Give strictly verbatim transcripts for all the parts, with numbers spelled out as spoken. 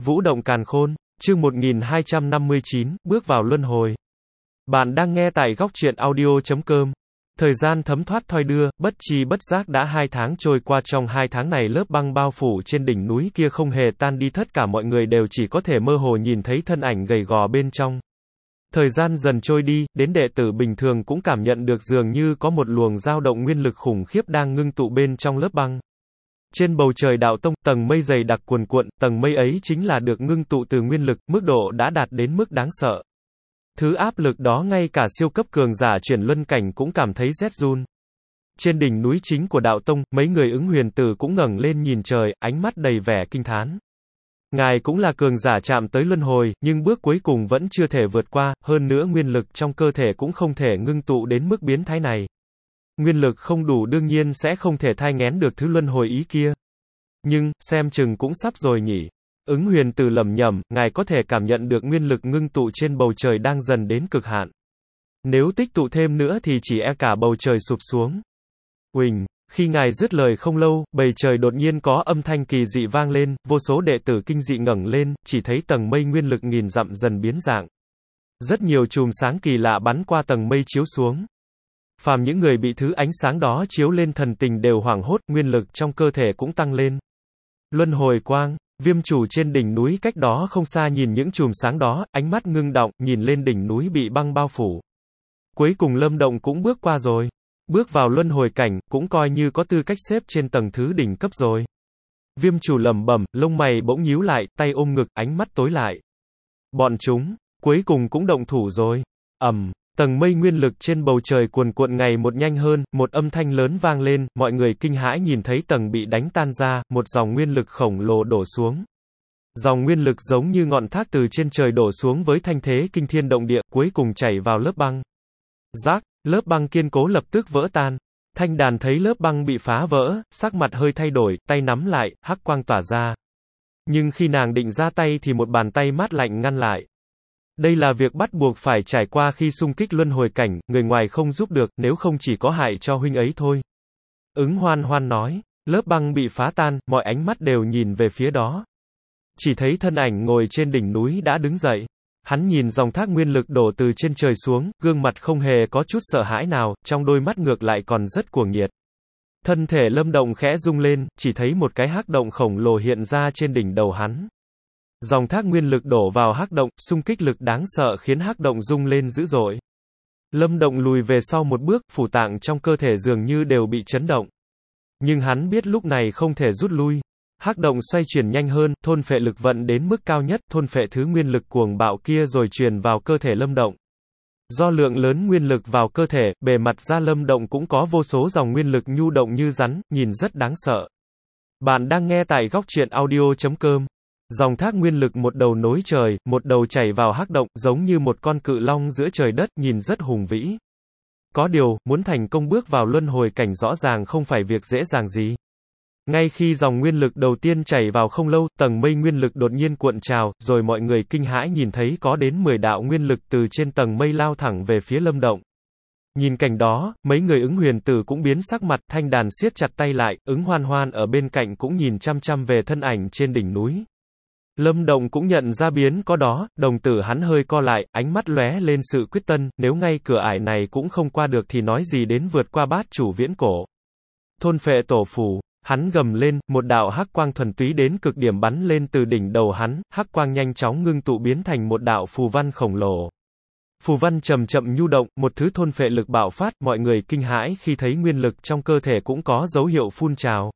Vũ động càn khôn, chương một nghìn hai trăm năm mươi chín, bước vào luân hồi. Bạn đang nghe tại góc truyện audio chấm com. Thời gian thấm thoát thoi đưa, bất chi bất giác đã hai tháng trôi qua. Trong hai tháng này lớp băng bao phủ trên đỉnh núi kia không hề tan đi, tất cả mọi người đều chỉ có thể mơ hồ nhìn thấy thân ảnh gầy gò bên trong. Thời gian dần trôi đi, đến đệ tử bình thường cũng cảm nhận được dường như có một luồng dao động nguyên lực khủng khiếp đang ngưng tụ bên trong lớp băng. Trên bầu trời đạo tông, tầng mây dày đặc cuồn cuộn, tầng mây ấy chính là được ngưng tụ từ nguyên lực, mức độ đã đạt đến mức đáng sợ. Thứ áp lực đó ngay cả siêu cấp cường giả chuyển luân cảnh cũng cảm thấy rét run. Trên đỉnh núi chính của đạo tông, mấy người ứng huyền tử cũng ngẩng lên nhìn trời, ánh mắt đầy vẻ kinh thán. Ngài cũng là cường giả chạm tới luân hồi, nhưng bước cuối cùng vẫn chưa thể vượt qua, hơn nữa nguyên lực trong cơ thể cũng không thể ngưng tụ đến mức biến thái này. Nguyên lực không đủ đương nhiên sẽ không thể thai nghén được thứ luân hồi ý kia. Nhưng, xem chừng cũng sắp rồi nhỉ. Ứng huyền tử lẩm nhẩm, ngài có thể cảm nhận được nguyên lực ngưng tụ trên bầu trời đang dần đến cực hạn. Nếu tích tụ thêm nữa thì chỉ e cả bầu trời sụp xuống. Uỳnh, khi ngài dứt lời không lâu, bầy trời đột nhiên có âm thanh kỳ dị vang lên, vô số đệ tử kinh dị ngẩng lên, chỉ thấy tầng mây nguyên lực nghìn dặm dần biến dạng. Rất nhiều chùm sáng kỳ lạ bắn qua tầng mây chiếu xuống. Phàm những người bị thứ ánh sáng đó chiếu lên thần tình đều hoảng hốt, nguyên lực trong cơ thể cũng tăng lên. Luân hồi quang, Viêm chủ trên đỉnh núi cách đó không xa nhìn những chùm sáng đó, ánh mắt ngưng động, nhìn lên đỉnh núi bị băng bao phủ. Cuối cùng Lâm Động cũng bước qua rồi. Bước vào luân hồi cảnh, cũng coi như có tư cách xếp trên tầng thứ đỉnh cấp rồi. Viêm chủ lẩm bẩm, lông mày bỗng nhíu lại, tay ôm ngực, ánh mắt tối lại. Bọn chúng, cuối cùng cũng động thủ rồi. Ầm. Tầng mây nguyên lực trên bầu trời cuồn cuộn ngày một nhanh hơn, một âm thanh lớn vang lên, mọi người kinh hãi nhìn thấy tầng bị đánh tan ra, một dòng nguyên lực khổng lồ đổ xuống. Dòng nguyên lực giống như ngọn thác từ trên trời đổ xuống với thanh thế kinh thiên động địa, cuối cùng chảy vào lớp băng. Rác, lớp băng kiên cố lập tức vỡ tan. Thanh Đàn thấy lớp băng bị phá vỡ, sắc mặt hơi thay đổi, tay nắm lại, hắc quang tỏa ra. Nhưng khi nàng định ra tay thì một bàn tay mát lạnh ngăn lại. Đây là việc bắt buộc phải trải qua khi xung kích luân hồi cảnh, người ngoài không giúp được, nếu không chỉ có hại cho huynh ấy thôi. Ứng Hoan Hoan nói, lớp băng bị phá tan, mọi ánh mắt đều nhìn về phía đó. Chỉ thấy thân ảnh ngồi trên đỉnh núi đã đứng dậy. Hắn nhìn dòng thác nguyên lực đổ từ trên trời xuống, gương mặt không hề có chút sợ hãi nào, trong đôi mắt ngược lại còn rất cuồng nhiệt. Thân thể Lâm Động khẽ rung lên, chỉ thấy một cái hắc động khổng lồ hiện ra trên đỉnh đầu hắn. Dòng thác nguyên lực đổ vào hắc động, xung kích lực đáng sợ khiến hắc động rung lên dữ dội. Lâm Động lùi về sau một bước, phủ tạng trong cơ thể dường như đều bị chấn động. Nhưng hắn biết lúc này không thể rút lui. Hắc động xoay chuyển nhanh hơn, thôn phệ lực vận đến mức cao nhất, thôn phệ thứ nguyên lực cuồng bạo kia rồi truyền vào cơ thể Lâm Động. Do lượng lớn nguyên lực vào cơ thể, bề mặt da Lâm Động cũng có vô số dòng nguyên lực nhu động như rắn, nhìn rất đáng sợ. Bạn đang nghe tại góc truyện audio chấm com. Dòng thác nguyên lực một đầu nối trời, một đầu chảy vào hắc động, giống như một con cự long giữa trời đất, nhìn rất hùng vĩ. Có điều, muốn thành công bước vào luân hồi cảnh rõ ràng không phải việc dễ dàng gì. Ngay khi dòng nguyên lực đầu tiên chảy vào không lâu, tầng mây nguyên lực đột nhiên cuộn trào, rồi mọi người kinh hãi nhìn thấy có đến mười đạo nguyên lực từ trên tầng mây lao thẳng về phía Lâm Động. Nhìn cảnh đó, mấy người ứng huyền tử cũng biến sắc mặt, Thanh Đàn siết chặt tay lại, ứng Hoan Hoan ở bên cạnh cũng nhìn chăm chăm về thân ảnh trên đỉnh núi. Lâm Động cũng nhận ra biến có đó, đồng tử hắn hơi co lại, ánh mắt lóe lên sự quyết tâm, nếu ngay cửa ải này cũng không qua được thì nói gì đến vượt qua bát chủ viễn cổ. Thôn phệ tổ phù, hắn gầm lên, một đạo hắc quang thuần túy đến cực điểm bắn lên từ đỉnh đầu hắn, hắc quang nhanh chóng ngưng tụ biến thành một đạo phù văn khổng lồ. Phù văn chậm chậm nhu động, một thứ thôn phệ lực bạo phát, mọi người kinh hãi khi thấy nguyên lực trong cơ thể cũng có dấu hiệu phun trào.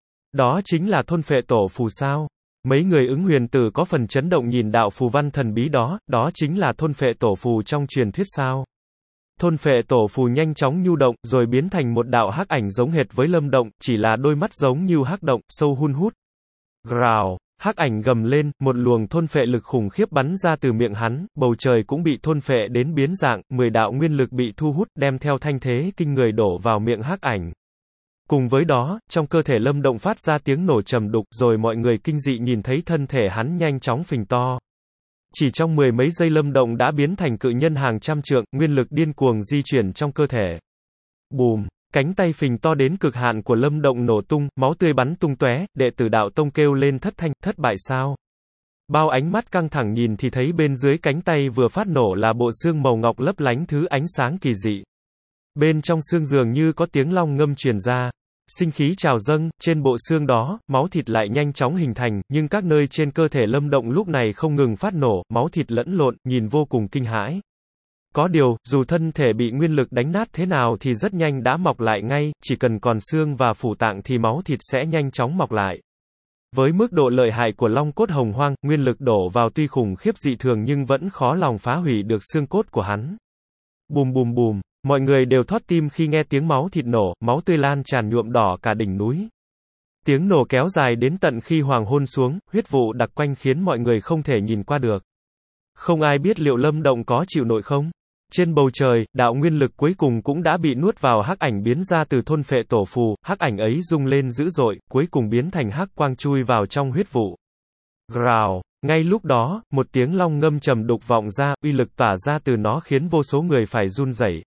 Đó chính là thôn phệ tổ phù sao? Mấy người ứng huyền tử có phần chấn động nhìn đạo phù văn thần bí đó, đó chính là thôn phệ tổ phù trong truyền thuyết sao? Thôn phệ tổ phù nhanh chóng nhu động, rồi biến thành một đạo hắc ảnh giống hệt với Lâm Động, chỉ là đôi mắt giống như hắc động, sâu hun hút. Gào, hắc ảnh gầm lên, một luồng thôn phệ lực khủng khiếp bắn ra từ miệng hắn, bầu trời cũng bị thôn phệ đến biến dạng, mười đạo nguyên lực bị thu hút, đem theo thanh thế kinh người đổ vào miệng hắc ảnh. Cùng với đó, trong cơ thể Lâm Động phát ra tiếng nổ trầm đục, rồi mọi người kinh dị nhìn thấy thân thể hắn nhanh chóng phình to. Chỉ trong mười mấy giây Lâm Động đã biến thành cự nhân hàng trăm trượng, nguyên lực điên cuồng di chuyển trong cơ thể. Bùm, cánh tay phình to đến cực hạn của Lâm Động nổ tung, máu tươi bắn tung tóe, đệ tử đạo tông kêu lên thất thanh, thất bại sao? Bao ánh mắt căng thẳng nhìn thì thấy bên dưới cánh tay vừa phát nổ là bộ xương màu ngọc lấp lánh thứ ánh sáng kỳ dị. Bên trong xương dường như có tiếng long ngâm truyền ra. Sinh khí trào dâng, trên bộ xương đó, máu thịt lại nhanh chóng hình thành, nhưng các nơi trên cơ thể Lâm Động lúc này không ngừng phát nổ, máu thịt lẫn lộn, nhìn vô cùng kinh hãi. Có điều, dù thân thể bị nguyên lực đánh nát thế nào thì rất nhanh đã mọc lại ngay, chỉ cần còn xương và phủ tạng thì máu thịt sẽ nhanh chóng mọc lại. Với mức độ lợi hại của long cốt hồng hoang, nguyên lực đổ vào tuy khủng khiếp dị thường nhưng vẫn khó lòng phá hủy được xương cốt của hắn. Bùm bùm bùm, mọi người đều thót tim khi nghe tiếng máu thịt nổ, máu tươi lan tràn nhuộm đỏ cả đỉnh núi. Tiếng nổ kéo dài đến tận khi hoàng hôn xuống, huyết vụ đặc quanh khiến mọi người không thể nhìn qua được. Không ai biết liệu Lâm Động có chịu nổi không? Trên bầu trời, đạo nguyên lực cuối cùng cũng đã bị nuốt vào hắc ảnh biến ra từ thôn phệ tổ phù, hắc ảnh ấy rung lên dữ dội, cuối cùng biến thành hắc quang chui vào trong huyết vụ. Gào, ngay lúc đó, một tiếng long ngâm trầm đục vọng ra, uy lực tỏa ra từ nó khiến vô số người phải run rẩy.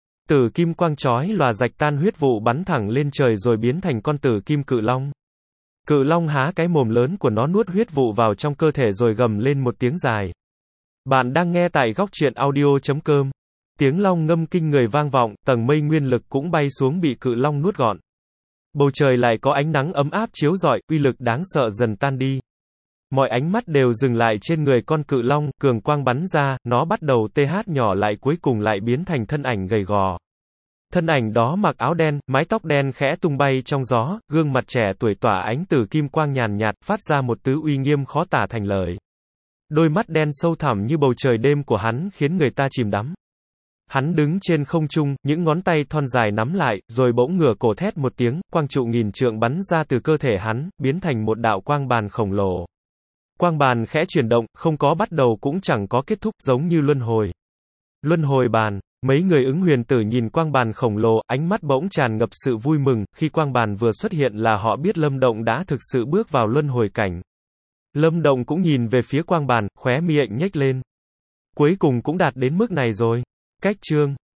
Tử kim quang chói lòa rạch tan huyết vụ bắn thẳng lên trời rồi biến thành con tử kim cự long. Cự long há cái mồm lớn của nó nuốt huyết vụ vào trong cơ thể rồi gầm lên một tiếng dài. Bạn đang nghe tại góc truyện audio chấm com. Tiếng long ngâm kinh người vang vọng, tầng mây nguyên lực cũng bay xuống bị cự long nuốt gọn. Bầu trời lại có ánh nắng ấm áp chiếu rọi, uy lực đáng sợ dần tan đi. Mọi ánh mắt đều dừng lại trên người con cự long, cường quang bắn ra, nó bắt đầu tê hát nhỏ lại cuối cùng lại biến thành thân ảnh gầy gò. Thân ảnh đó mặc áo đen, mái tóc đen khẽ tung bay trong gió, gương mặt trẻ tuổi tỏa ánh tử kim quang nhàn nhạt, phát ra một tứ uy nghiêm khó tả thành lời. Đôi mắt đen sâu thẳm như bầu trời đêm của hắn khiến người ta chìm đắm. Hắn đứng trên không trung, những ngón tay thon dài nắm lại, rồi bỗng ngửa cổ thét một tiếng, quang trụ nghìn trượng bắn ra từ cơ thể hắn, biến thành một đạo quang bàn khổng lồ. Quang bàn khẽ chuyển động, không có bắt đầu cũng chẳng có kết thúc, giống như luân hồi. Luân hồi bàn, mấy người ứng huyền tử nhìn quang bàn khổng lồ, ánh mắt bỗng tràn ngập sự vui mừng, khi quang bàn vừa xuất hiện là họ biết Lâm Động đã thực sự bước vào luân hồi cảnh. Lâm Động cũng nhìn về phía quang bàn, khóe miệng nhếch lên. Cuối cùng cũng đạt đến mức này rồi. Cách chương